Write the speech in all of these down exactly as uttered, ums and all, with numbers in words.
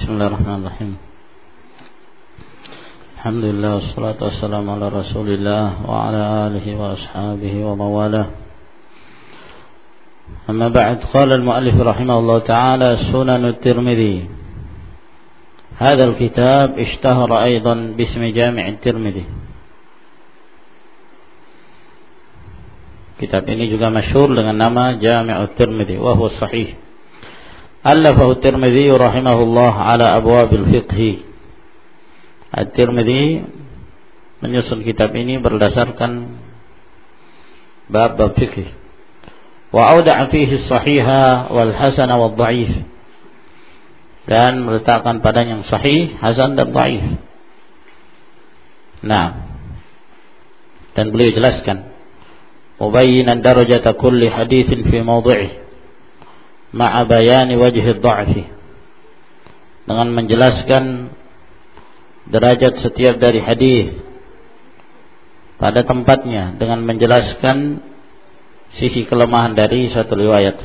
Bismillahirrahmanirrahim. Alhamdulillah wassalatu wassalamu ala Rasulillah wa ala alihi wa ashabihi wa mawalah. Amma ba'd, qala al-mu'allif rahimahullah ta'ala Sunan at-Tirmidzi. Hadha al-kitab ishtahara aidan bismi Jami' at-Tirmidzi. Kitab ini juga masyhur dengan nama Jami' at-Tirmidzi wa huwa sahih. Allafahu at-Tirmidzi rahimahullah ala abwabil fiqh. At-Tirmidzi menyusun kitab ini berdasarkan bab-bab fikih. Wa awda'a fihi as-sahiha wal hasana wad dha'if. Dan meletakkan padanya yang sahih, hasan dan dhaif. Nah, dan beliau jelaskan mubayyinan darajata kulli haditsin fi mawdhi'i ma'a bayani wajhi ad-dha'fi. Dengan menjelaskan derajat setiap dari hadis pada tempatnya dengan menjelaskan sisi kelemahan dari suatu riwayat.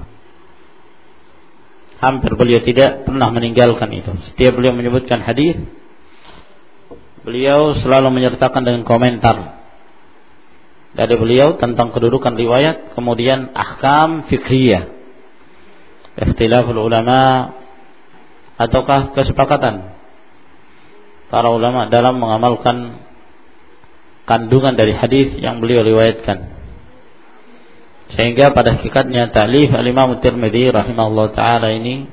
Hampir beliau tidak pernah meninggalkan itu. Setiap beliau menyebutkan hadis, beliau selalu menyertakan dengan komentar dari beliau tentang kedudukan riwayat, kemudian ahkam fiqhiyah, ikhtilaful ulama ataukah kesepakatan para ulama dalam mengamalkan kandungan dari hadis yang beliau riwayatkan. Sehingga pada hakikatnya ta'lif al-Imam At-Tirmidzi rahimahullah ta'ala ini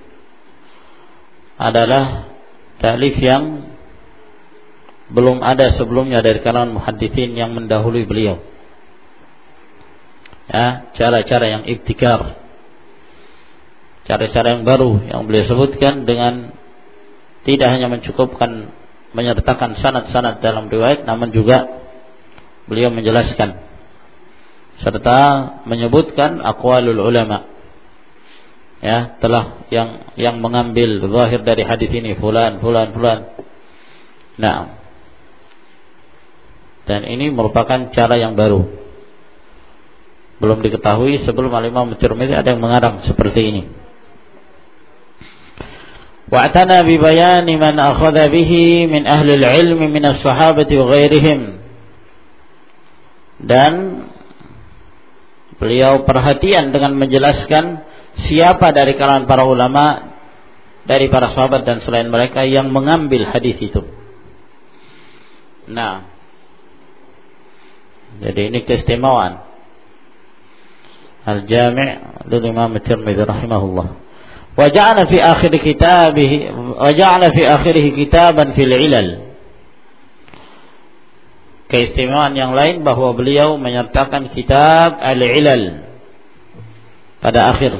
adalah ta'lif yang belum ada sebelumnya dari kalangan muhadditsin yang mendahului beliau. Ya, cara-cara yang ibtikar, cara-cara yang baru yang beliau sebutkan dengan tidak hanya mencukupkan menyertakan sanad-sanad dalam riwayat, namun juga beliau menjelaskan serta menyebutkan aqwalul ulama. Ya, telah yang yang mengambil zahir dari hadis ini fulan fulan fulan. Nah, dan ini merupakan cara yang baru. Belum diketahui sebelum Al-Imam At-Tirmidzi ada yang mengarang seperti ini. Wa'tana bi bayani man akhadha bihi min ahli al-ilm min as-sahabati wa ghairihim. Dan beliau perhatian dengan menjelaskan siapa dari kalangan para ulama, dari para sahabat dan selain mereka yang mengambil hadis itu. Nah, jadi ini keistimewaan Al-Jami' lil Imam At-Tirmidzi rahimahullah. Wa ja'ala fi akhir kitabih wa ja'ala fi akhirih kitaban fil ilal. Keistimewaan yang lain bahwa beliau menyertakan kitab Al-Ilal pada akhir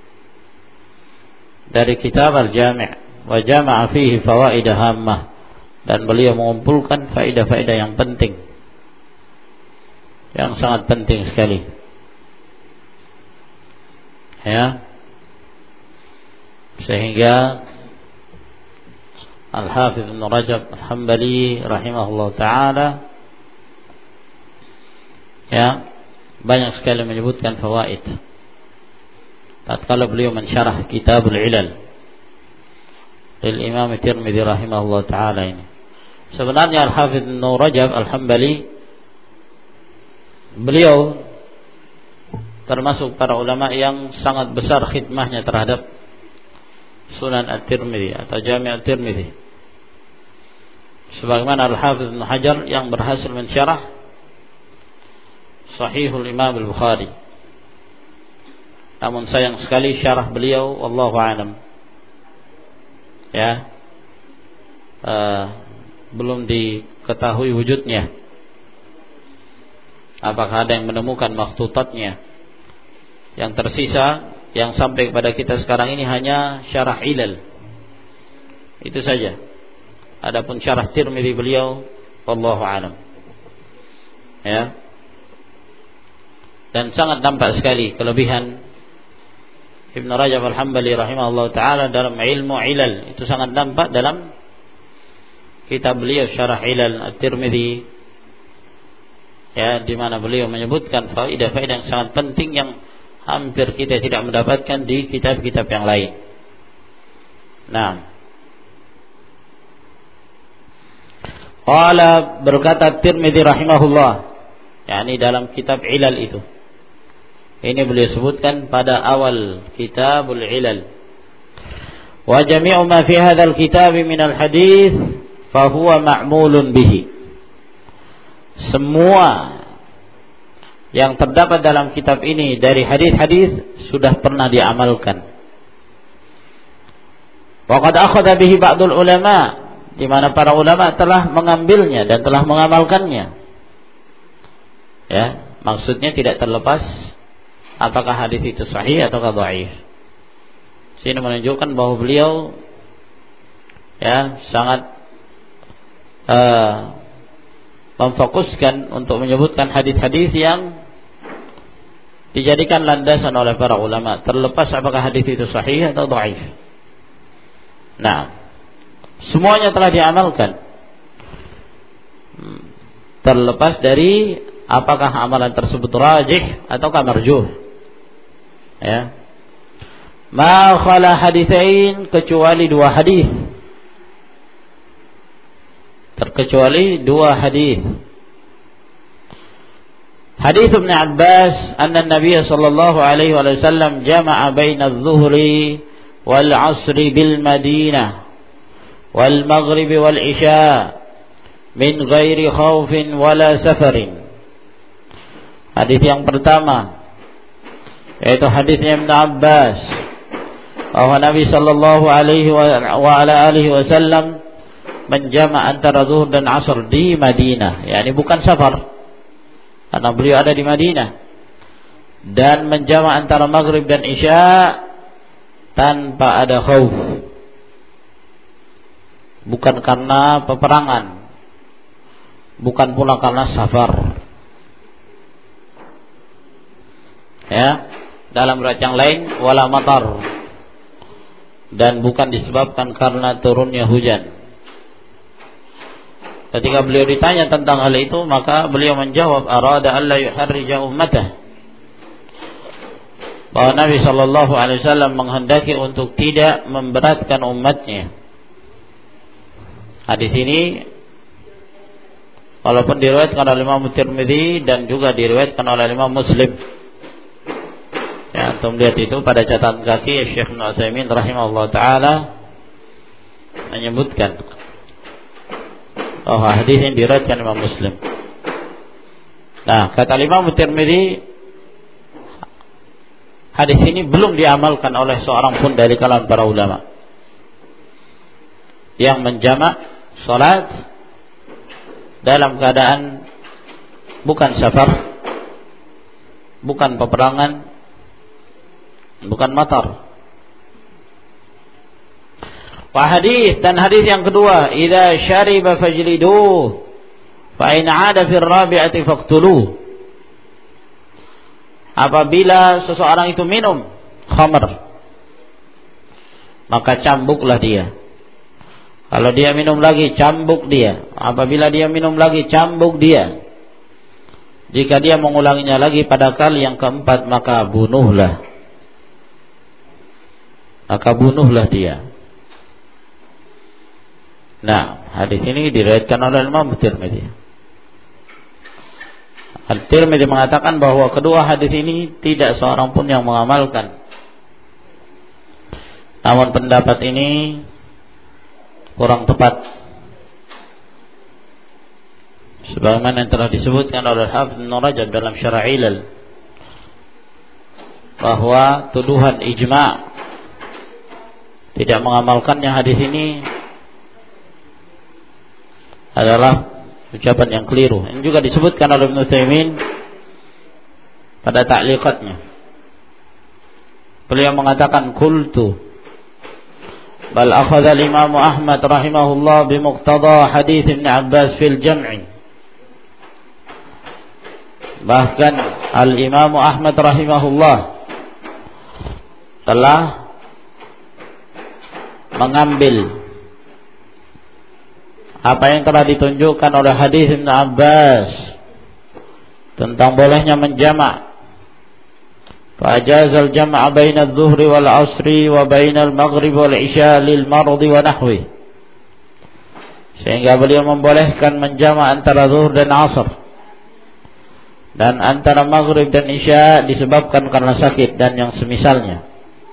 dari kitab Al-Jami', wa jama'a fihi fawaid hammah, dan beliau mengumpulkan faedah-faedah yang penting, yang sangat penting sekali. Ya, sehingga Al-Hafidz Ibnu Rajab Al-Hambali rahimahullah ta'ala ya banyak sekali menyebutkan fawaid tatkala beliau mensyarah Kitabul Ilal lil Imam At-Tirmidzi rahimahullah ta'ala ini. Sebenarnya Al-Hafidz Ibnu Rajab Al-Hambali beliau termasuk para ulama yang sangat besar khidmahnya terhadap Sunan At-Tirmidzi atau Jami' At-Tirmidzi. Sebagaimana Al-Hafidz Ibnu Hajar yang berhasil mensyarah Sahihul Imam Al-Bukhari. Namun sayang sekali syarah beliau wallahu a'lam ya uh, belum diketahui wujudnya. Apakah ada yang menemukan makhtutatnya? Yang tersisa yang sampai kepada kita sekarang ini hanya syarah Ilal. Itu saja. Adapun syarah Tirmidzi beliau wallahu a'lam. Ya. Dan sangat nampak sekali kelebihan Ibnu Rajab Al-Hambali rahimahullah taala dalam ilmu ilal. Itu sangat nampak dalam kitab beliau syarah Ilal At-Tirmidzi. Ya, di mana beliau menyebutkan faedah-faedah yang sangat penting yang hampir kita tidak mendapatkan di kitab-kitab yang lain. Nah, Qala, berkata Tirmidzi rahimahullah, yakni dalam kitab Ilal itu. Ini beliau sebutkan pada awal Kitabul Ilal. Wa jami'u ma fi hadzal kitab min al-hadits fa huwa ma'mulun bihi. Semua yang terdapat dalam kitab ini dari hadis-hadis sudah pernah diamalkan. Wa qad akhadha bihi ba'dul ulama, di mana para ulama telah mengambilnya dan telah mengamalkannya. Ya, maksudnya tidak terlepas apakah hadis itu sahih atau dhaif. Sini menunjukkan bahwa beliau ya sangat uh, memfokuskan untuk menyebutkan hadis-hadis yang dijadikan landasan oleh para ulama, terlepas apakah hadis itu sahih atau dhaif. Nah, semuanya telah diamalkan, terlepas dari apakah amalan tersebut rajih ataukah marjuh. Ya. Ma khala haditsain, kecuali dua hadis. Terkecuali dua hadis. Hadis Ibnu Abbas, anna Nabi sallallahu alaihi wasallam jama'a baina adh-dhuhri wal 'ashri bil Madinah wal maghrib wal isya min ghairi khaufin wala safarin. Hadis yang pertama yaitu hadisnya Ibnu Abbas, bahwa Nabi sallallahu alaihi wa ala alihi wasallam menjama' antara zuhur dan asar di Madinah, yakni bukan safar karena beliau ada di Madinah, dan menjama' antara maghrib dan isya tanpa ada khauf, bukan karena peperangan, bukan pula karena safar. Ya, dalam riwayat yang lain wala matar, dan bukan disebabkan karena turunnya hujan. Ketika beliau ditanya tentang hal itu, maka beliau menjawab, arada alla yuharrija ummatahu, bahwa Nabi sallallahu alaihi wasallam menghendaki untuk tidak memberatkan umatnya. Hadis ini walaupun diriwayatkan oleh Imam Tirmidzi dan juga diriwayatkan oleh Imam Muslim. Ya, untuk melihat itu pada catatan kaki Syekh Ibnu Utsaimin rahimahullah taala menyebutkan bahwa hadis ini diriwayatkan Imam Muslim. Nah, kata Imam Tirmidzi, hadis ini belum diamalkan oleh seorang pun dari kalangan para ulama yang menjamak salat dalam keadaan bukan safar, bukan peperangan, bukan matar. Wa hadis, dan hadis yang kedua, idza syariba fajliduh fa in 'ada fi ar-rabi'ati faqtuluh. Apabila seseorang itu minum khamr, maka cambuklah dia. Kalau dia minum lagi, cambuk dia. Apabila dia minum lagi, cambuk dia. Jika dia mengulanginya lagi pada kali yang keempat, maka bunuhlah. Maka bunuhlah dia. Nah, hadis ini diriwayatkan oleh Imam Tirmidzi. Al-Tirmidzi mengatakan bahwa kedua hadis ini tidak seorang pun yang mengamalkan. Namun pendapat ini kurang tepat, sebagaimana yang telah disebutkan oleh Hafidz Ibnu Rajab dalam Syarah Ilal, bahwa tuduhan ijma' tidak mengamalkannya hadis ini adalah ucapan yang keliru. Ini juga disebutkan oleh Ibnu Utsaimin pada ta'liqatnya. Beliau mengatakan qultu bal akhadha al-Imam Ahmad rahimahullah bimuqtada hadis Ibnu Abbas fil jam'i. Bahkan al-Imam Ahmad rahimahullah telah mengambil apa yang telah ditunjukkan oleh hadis Ibnu Abbas tentang bolehnya menjamak. Fajazal jam'a baina adh-dhuhri wal 'ashri wa baina al-maghrib wal 'isya lil mardi wa nahwi. sehingga beliau membolehkan menjama' antara zuhur dan asar dan antara maghrib dan isya disebabkan karena sakit dan yang semisalnya.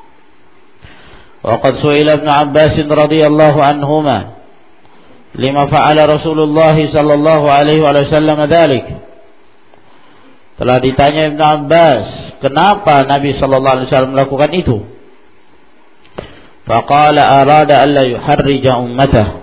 Wa qad su'ila Ibnu Abbas radhiyallahu anhuma lima fa'ala Rasulullah sallallahu alaihi wasallam dzalik. Telah ditanya Ibnu Abbas, kenapa Nabi sallallahu alaihi wasallam melakukan itu? Faqala arada alla yuharrija ummatahu.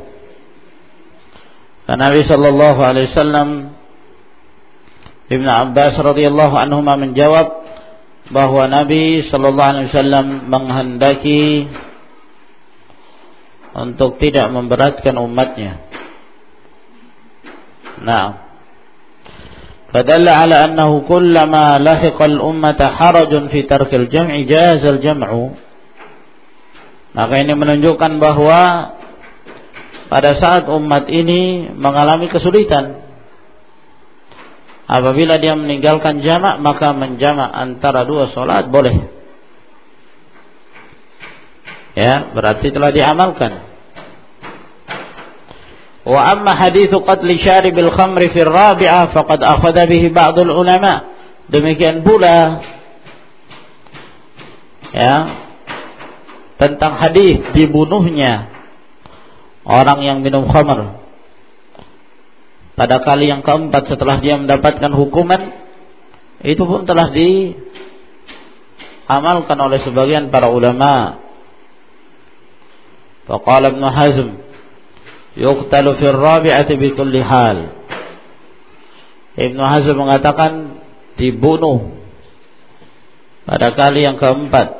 Nabi sallallahu alaihi wasallam, Ibnu Abbas radhiyallahu anhuma menjawab bahwa Nabi sallallahu alaihi wasallam menghendaki untuk tidak memberatkan umatnya. Nah, fadalla ala annahu kullama lahiqa al-ummata harajun fi tarkil jam'i jaza al-jam'u. Maka ini menunjukkan bahwa pada saat umat ini mengalami kesulitan, apabila dia meninggalkan jamak, maka menjamak antara dua solat boleh. Ya, berarti telah diamalkan. Wa amma hadithu qatli syaribil khamri fi rabi'ah faqad akhadha bihi ba'dul ulama. Demikian pula ya tentang hadis dibunuhnya orang yang minum khamr pada kali yang keempat setelah dia mendapatkan hukuman, itu pun telah diamalkan oleh sebagian para ulama. Faqala Ibnu Hazm yuqtalu fi ar-rabi'ati bi kulli hal. Ibnu Hazm mengatakan dibunuh pada kali yang keempat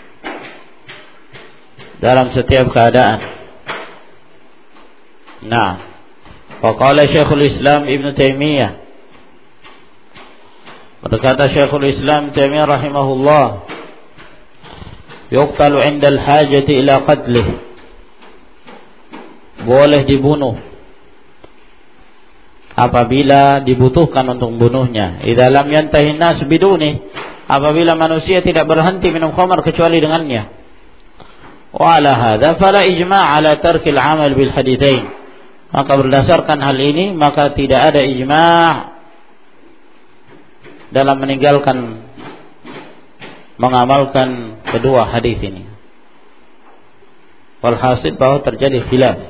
dalam setiap keadaan. Nah, faqala Syekhul Islam Ibnu Taimiyah, berkata Syekhul Islam Taimiyah rahimahullah, yuqtalu 'inda al-hajati ila qatlih, boleh dibunuh apabila dibutuhkan untuk membunuhnya. Idza lam yantahi an-nas biduni, apabila manusia tidak berhenti minum khamar kecuali dengannya. Wa ala hadza fala ijma' ala tarkil 'amal bil haditsain. Maka berdasarkan hal ini, maka tidak ada ijma' dalam meninggalkan mengamalkan kedua hadis ini. Walhasil bahwa terjadi khilaf.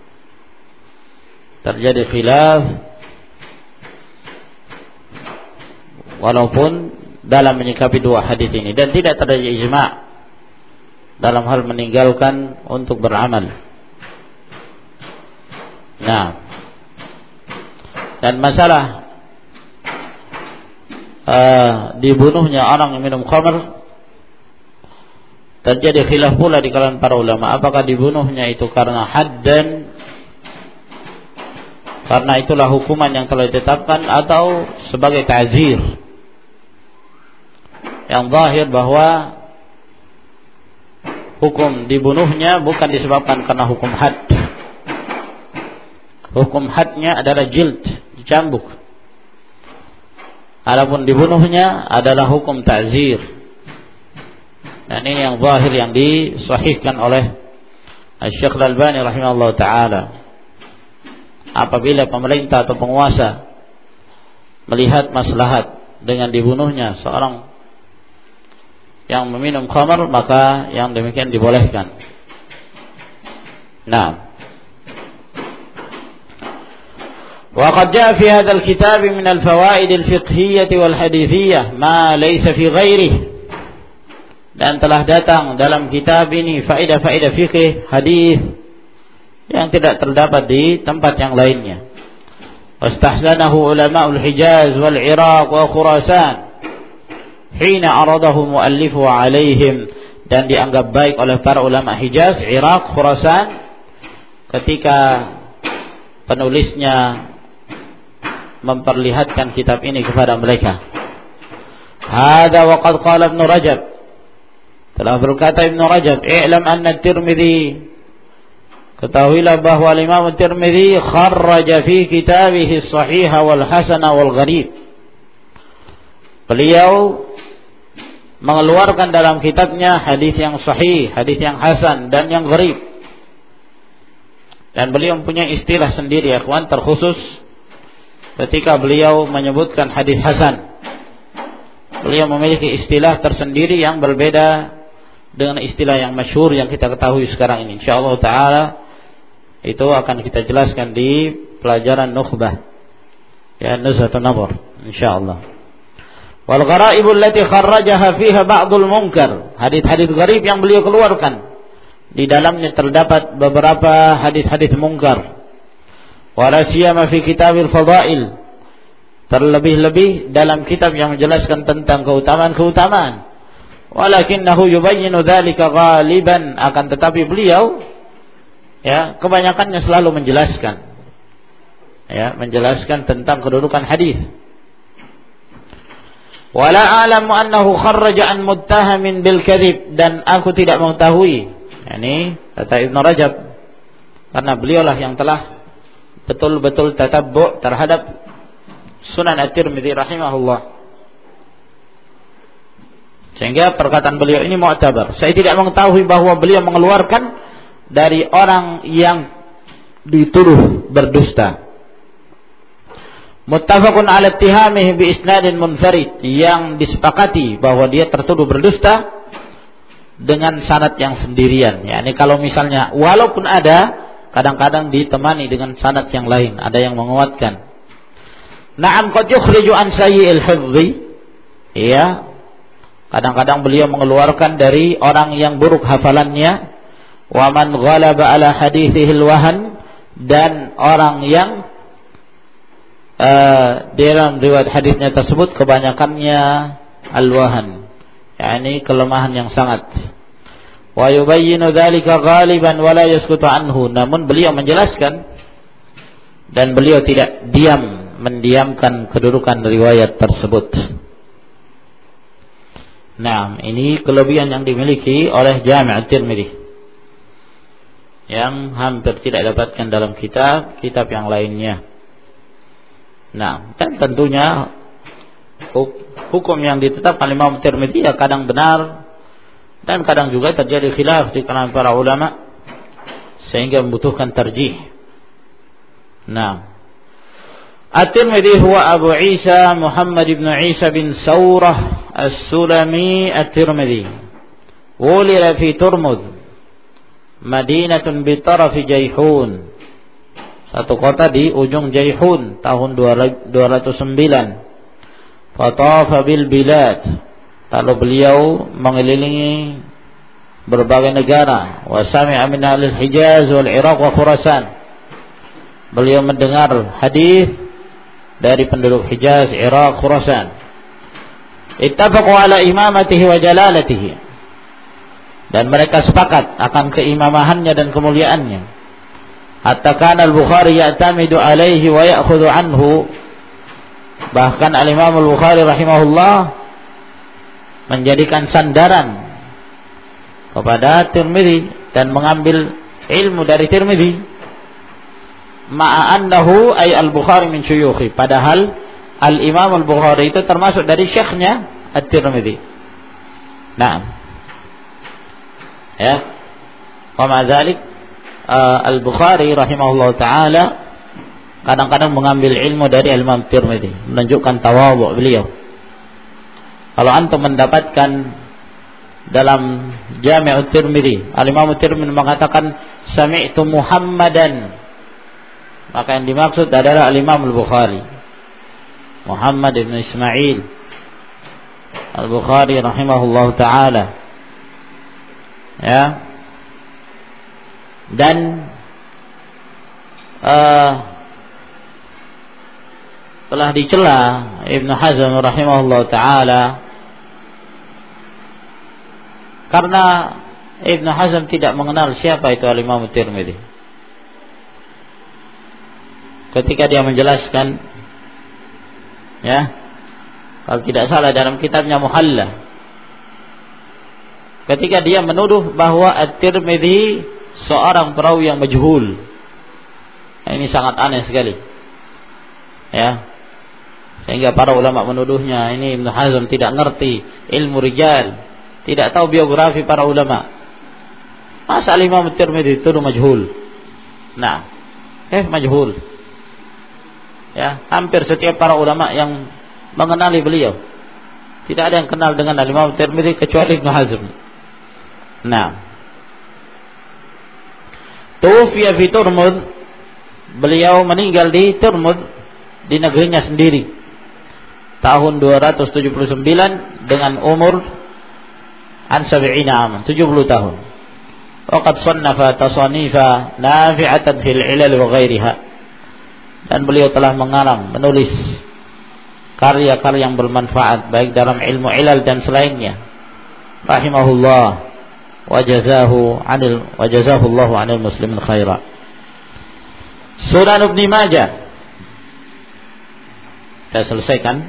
Terjadi khilaf walaupun dalam menyikapi dua hadis ini, dan tidak terjadi ijma' dalam hal meninggalkan untuk beramal. Nah, dan masalah uh, dibunuhnya orang yang minum khamr, terjadi khilaf pula di kalangan para ulama, apakah dibunuhnya itu karena haddan, karena itulah hukuman yang telah ditetapkan, atau sebagai ta'zir. Yang zahir bahwa hukum dibunuhnya bukan disebabkan karena hukum had. Hukum hadnya adalah jild, dicambuk. Adapun dibunuhnya adalah hukum ta'zir. Dan ini yang zahir yang disahihkan oleh Syekh Al-Albani rahimahullah ta'ala. Apabila pemerintah atau penguasa melihat maslahat dengan dibunuhnya seorang yang meminum khamar, maka yang demikian dibolehkan. Nah, وقد جاء في هذا الكتاب من الفوائد الفقهية والحديثية ما ليس في غيره. Dan telah datang dalam kitab ini faedah-faedah fikih, hadis yang tidak terdapat di tempat yang lainnya. Wastahsanahu ulama'ul Hijaz wal Iraq wa Khurasan hina aradahu muallifu alaihim, dan dianggap baik oleh para ulama Hijaz, Iraq, Khurasan ketika penulisnya memperlihatkan kitab ini kepada mereka. Hadza wa qad qala Ibnu Rajab, telah berkata Ibnu Rajab, i'lam anna Tirmidzi, ketahuilah bahwa Imam Tirmidzi kharraja fi kitabihi as-sahih wal hasan wal gharib. Beliau mengeluarkan dalam kitabnya hadis yang sahih, hadis yang hasan, dan yang gharib. Dan beliau punya istilah sendiri ya kawan, terkhusus ketika beliau menyebutkan hadis hasan. Beliau memiliki istilah tersendiri yang berbeda dengan istilah yang masyhur yang kita ketahui sekarang ini. Insyaallah taala itu akan kita jelaskan di pelajaran nukhbah. Ya, Nuzhatun Nazar insyaallah. Wal gharaibul lati kharrajaha fiha ba'dul munkar. Hadis-hadis gharib yang beliau keluarkan, di dalamnya terdapat beberapa hadis-hadis mungkar. Wala siyama fi kitabil fadail, terlebih-lebih dalam kitab yang menjelaskan tentang keutamaan-keutamaan. Walakinnahu yubayyinu dzalika ghaliban, akan tetapi beliau ya kebanyakannya selalu menjelaskan ya menjelaskan tentang kedudukan hadis. Wala a'lamu annahu kharraja an muttahamin bil kadzib, dan aku tidak mengetahui, yakni kata Ibnu Rajab, karena beliaulah yang telah betul-betul tatabbu' terhadap Sunan At-Tirmidzi rahimahullah, sehingga perkataan beliau ini mu'tabar. Saya tidak mengetahui bahwa beliau mengeluarkan dari orang yang dituduh berdusta. Muttafaqun 'ala ittihamihi bi isnadin munfarid, yang disepakati bahwa dia tertuduh berdusta dengan sanad yang sendirian. Yani kalau misalnya walaupun ada, kadang-kadang ditemani dengan sanad yang lain, ada yang menguatkan. Na'am qad yukhriju an sayyi'il hifdzi. Iya. Kadang-kadang beliau mengeluarkan dari orang yang buruk hafalannya, wa man ghalaba ala haditsihil wahan, dan orang yang Uh, dalam riwayat hadisnya tersebut kebanyakannya al-wahan, yakni kelemahan yang sangat. Wa yubayyinu dzalika ghaliban wa la yaskutu anhu, namun beliau menjelaskan dan beliau tidak diam mendiamkan kedudukan riwayat tersebut. Nah, ini kelebihan yang dimiliki oleh Jami' At-Tirmidzi yang hampir tidak dapatkan dalam kitab-kitab yang lainnya. Nah, dan tentunya hukum yang ditetapkan Imam Tirmidzi ya kadang benar dan kadang juga terjadi khilaf di kalangan para ulama sehingga membutuhkan tarjih. Nah, At-Tirmidzi huwa Abu Isa Muhammad ibn Isa bin Saurah As-Sulami At-Tirmidzi. Wulida fi Turmud, Madinatun bi tarafi Jaihun, satu kota di ujung Jaihun, tahun dua ratus sembilan. Fatafa bil bilad, lalu beliau mengelilingi berbagai negara. Wa sami'a min ahli Hijaz wal Iraq wa Khurasan, beliau mendengar hadis dari penduduk Hijaz, Iraq, Khurasan. Ittafaqu ala imamatihi wa jalalatihi, dan mereka sepakat akan keimamahannya dan kemuliaannya. Hatta kana al-Bukhari ya'tamidu alaihi wa ya'khudhu anhu, bahkan al-Imam al-Bukhari rahimahullah menjadikan sandaran kepada Tirmidzi dan mengambil ilmu dari Tirmidzi. Ma'a annahu ay al-Bukhari min syuyukhi, padahal al-Imam al-Bukhari itu termasuk dari syekhnya At-Tirmidzi. Naam. Ya. Wa ma dzalik Uh, Al-Bukhari rahimahullah ta'ala kadang-kadang mengambil ilmu dari Imam Tirmidzi, menunjukkan tawadhu beliau. Kalau antum mendapatkan dalam Jami' Tirmidzi, Al-Imam Tirmidzi mengatakan sami'tu Muhammadan, maka yang dimaksud adalah Al-Imam Al-Bukhari, Muhammad ibn Ismail Al-Bukhari rahimahullah ta'ala. Ya. Dan uh, telah dicela Ibnu Hazm rahimahullah ta'ala karena Ibnu Hazm tidak mengenal siapa itu Al-Imam Tirmidzi. Ketika dia menjelaskan, ya, kalau tidak salah dalam kitabnya Muhalla, ketika dia menuduh bahwa At-Tirmidzi seorang perawi yang majhul. Nah, ini sangat aneh sekali. Ya. Sehingga para ulama menuduhnya ini Ibnu Hazm tidak ngerti ilmu rijal, tidak tahu biografi para ulama. Masa Imam Tirmidzi itu majhul. Nah, eh majhul. Ya, hampir setiap para ulama yang mengenali beliau tidak ada yang kenal dengan Imam Tirmidzi kecuali Ibnu Hazm. Nah, tufiya fi Turmud, beliau meninggal di Turmud, di negerinya sendiri, tahun dua ratus tujuh puluh sembilan dengan umur an sab'ina aman, tujuh puluh tahun. Waqad sannafa tasanifa nafi'atan fil ilal wa ghairiha, dan beliau telah mengarang, menulis karya-karya yang bermanfaat baik dalam ilmu ilal dan selainnya. Rahimahullah wa jazahu 'anil wa jazahullahu 'anil muslimin khaira. Sunan Ibnu Majah kita selesaikan.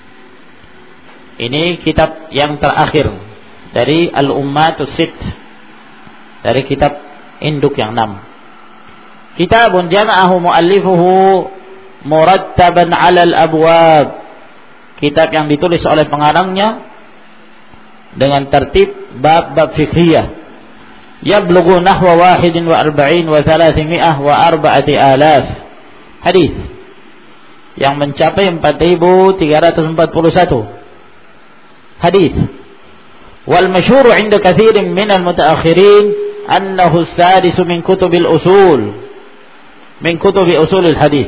Ini kitab yang terakhir dari Al-Ummatus Sitt, dari kitab induk yang enam. Kitabun jama'ahu muallifuhu murattaban 'alal abwab. Kitab yang ditulis oleh pengarangnya dengan tertib bab-bab fiqhiyah. Yablughu nahwa wahidin wa arba'in wa thalathimi'ah wa arba'ati alaf hadis, yang mencapai empat ribu tiga ratus empat puluh satu hadis. Wal masyhur 'inda katsirin minal mutaakhirin annahu as-sadisu min kutubil usul min kutubi usulil hadis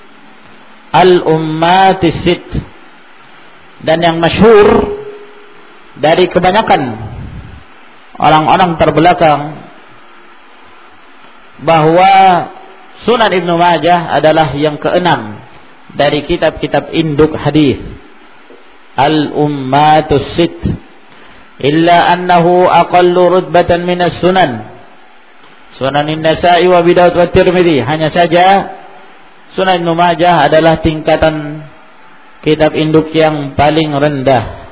al-ummatis sitt. Dan yang masyhur dari kebanyakan orang-orang terbelakang bahwa Sunan Ibnu Majah adalah yang keenam dari kitab-kitab induk hadis al-ummatus sitt, illa annahu aqallu rutbatan min as-sunan Sunan An-Nasa'i wa Abi Daud wa Tirmidzi. Hanya saja Sunan Ibnu Majah adalah tingkatan kitab induk yang paling rendah,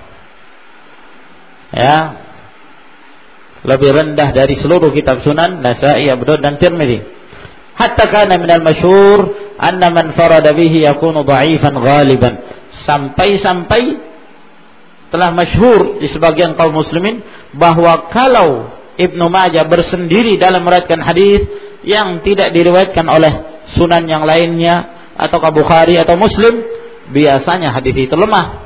ya, lebih rendah dari seluruh kitab Sunan Nasa'i, Abu Daud dan Tirmidzi. Hatta kana minal masyhur anna man farada bihi yakunu dha'ifan ghaliban. Sampai-sampai telah masyhur di sebagian kaum muslimin bahwa kalau Ibnu Majah bersendiri dalam meriwayatkan hadis yang tidak diriwayatkan oleh sunan yang lainnya atau Bukhari atau Muslim, biasanya hadis itu lemah.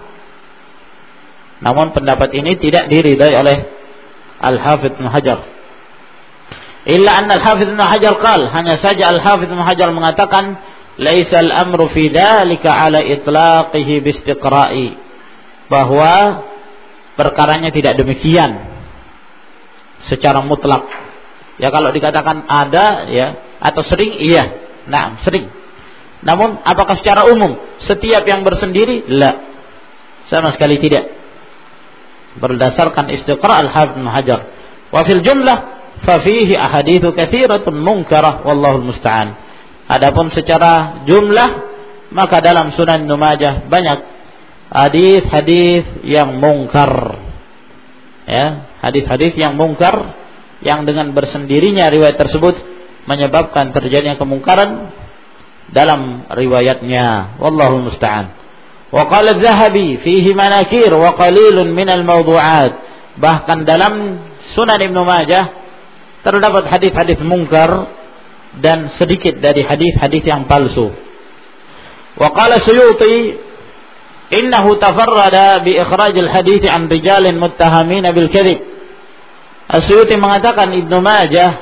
Namun pendapat ini tidak diridai oleh Al-Hafidz Ibnu Hajar. Illa anna Al-Hafidz Ibnu Hajar qala, hanya saja Al-Hafidz Ibnu Hajar mengatakan laisa al-amru fi dzalika ala itlaqihi bi istiqra'i, bahwa perkaranya tidak demikian secara mutlak. Ya, kalau dikatakan ada ya atau sering, iya. Nah, sering. Namun apakah secara umum setiap yang bersendiri? La. Sama sekali tidak. Berdasarkan istiqra' Al-Hafidz Ibnu Hajar. Wa fil jumlah fa fihi ahaditsu katsiratun munkarah wallahu musta'an. Adapun secara jumlah, maka dalam Sunan Ibnu Majah banyak hadis-hadis yang mungkar. Ya, hadis-hadis yang mungkar yang dengan bersendirinya riwayat tersebut menyebabkan terjadinya kemungkaran dalam riwayatnya. Wallahu musta'an. Wa qala Az-Zahabi fihi manakir wa qalilun minal mawdu'at. Bahkan dalam Sunan Ibnu Majah terdapat hadis-hadis mungkar dan sedikit dari hadis-hadis yang palsu. Wa qala Suyuti innahu tafarrada bi ikhrajil hadits an rijalin muttahamin bil kadhib. As-Suyuti mengatakan Ibnu Majah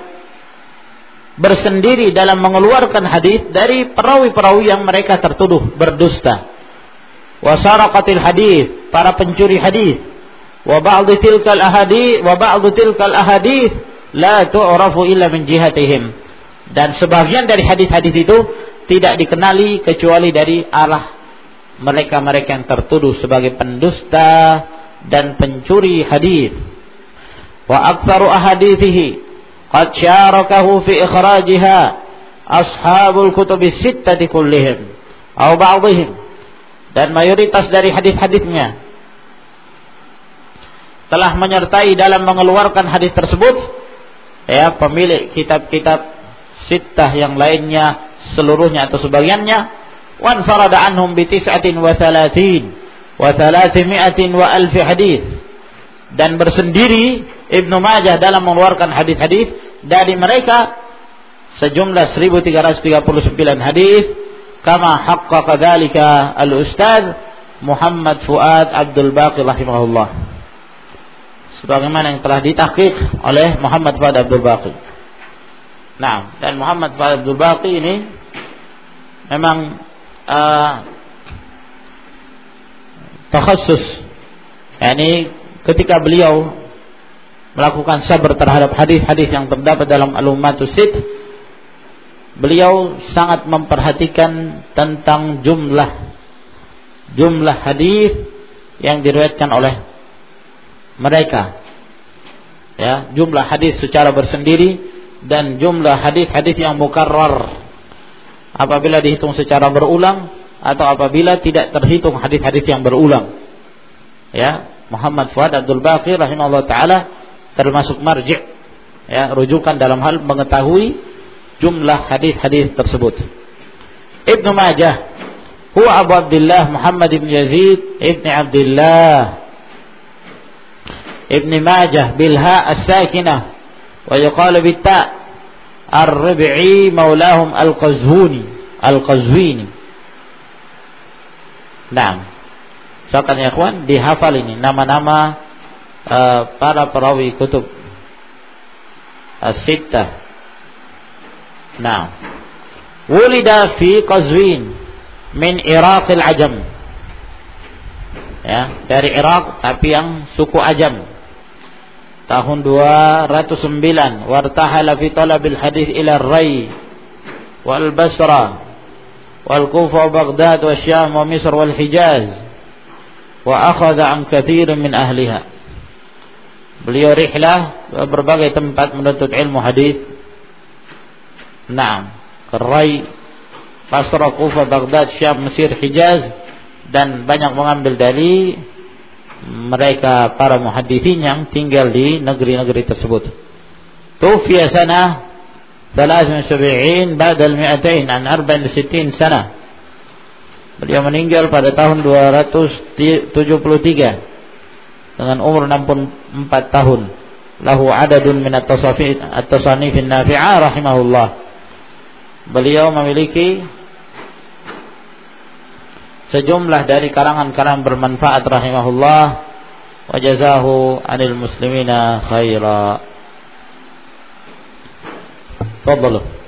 bersendiri dalam mengeluarkan hadis dari perawi-perawi yang mereka tertuduh berdusta. Wa saraqatil hadits, para pencuri hadis. Wa ba'd tilkal ahadits wa ba'd tilkal ahadits la tu'rafu illa min jihatihim. Dan sebagian dari hadis-hadis itu tidak dikenali kecuali dari arah mereka-mereka yang tertuduh sebagai pendusta dan pencuri hadis. Wa aktsaru ahadithihi qad syarakahu fi ikhrajiha ashabul kutubis sittati kullihim aw ba'dihim. Dan mayoritas dari hadis-hadisnya telah menyertai dalam mengeluarkan hadis tersebut, ya, pemilik kitab-kitab sittah yang lainnya seluruhnya atau sebagiannya. Wan farada anhum bi tis'atin wa thalathin wa thalathimi'atin wa alfi hadis. Dan bersendiri Ibnu Majah dalam mengeluarkan hadis-hadis dari mereka sejumlah seribu tiga ratus tiga puluh sembilan hadis, kama haqqaqa dzalika al-ustaz Muhammad Fuad Abdul Baqi rahimahullah, sebagaimana yang telah ditahqiq oleh Muhammad Fuad Abdul Baqi. Nah, dan Muhammad Fuad Abdul Baqi ini memang uh, takhassus, yakni ketika beliau melakukan sabar terhadap hadis-hadis yang terdapat dalam Al-Ummatus Sitt, beliau sangat memperhatikan tentang jumlah jumlah hadis yang diriwayatkan oleh mereka, ya, jumlah hadis secara bersendiri dan jumlah hadis-hadis yang mukarrar apabila dihitung secara berulang atau apabila tidak terhitung hadis-hadis yang berulang. Ya, Muhammad Fuad Abdul Baqi rahimahullah taala termasuk marji', ya, rujukan dalam hal mengetahui jumlah hadis-hadis tersebut. Ibnu Majah huwa Abu Abdullah Muhammad ibn Yazid ibn Abdullah ibn Majah bilha as-sakinah wa yuqalu bit-ta' ar-Rib'i maulahum al-Qazwini al-Qazwini. Naam. Silakan ya ikhwan, dihafal ini nama-nama Uh, para perawi kutub as-sittah. Nah, wulida fi Qazwin min Iraq al-Ajam, ya, dari Irak tapi yang suku Ajam, tahun dua ratus sembilan. Wartahala fi talabil hadis ila Rai wal Basra wal Kufa wa Baghdad wa Syam wa Misr wal Hijaz wa akhadha an katsirin min ahliha. Beliau rihlah ke berbagai tempat menuntut ilmu hadis. Naam, Rai, Basra, Kufa, Baghdad, Syam, Mesir, Hijaz, dan banyak mengambil dari mereka para muhadditsin yang tinggal di negeri-negeri tersebut. Tufiya sanah tiga puluh tujuh ba'da al-mi'atain an arba'in wa sittin sanah. Beliau meninggal pada tahun dua ratus tujuh puluh tiga dengan umur enam puluh empat tahun. Lahu adadun min at-tasafif at-tasanif an-nafi'ah rahimahullah. Beliau memiliki sejumlah dari karangan-karangan bermanfaat rahimahullah, wa jazahu 'anil muslimina khaira. Tafadhalu.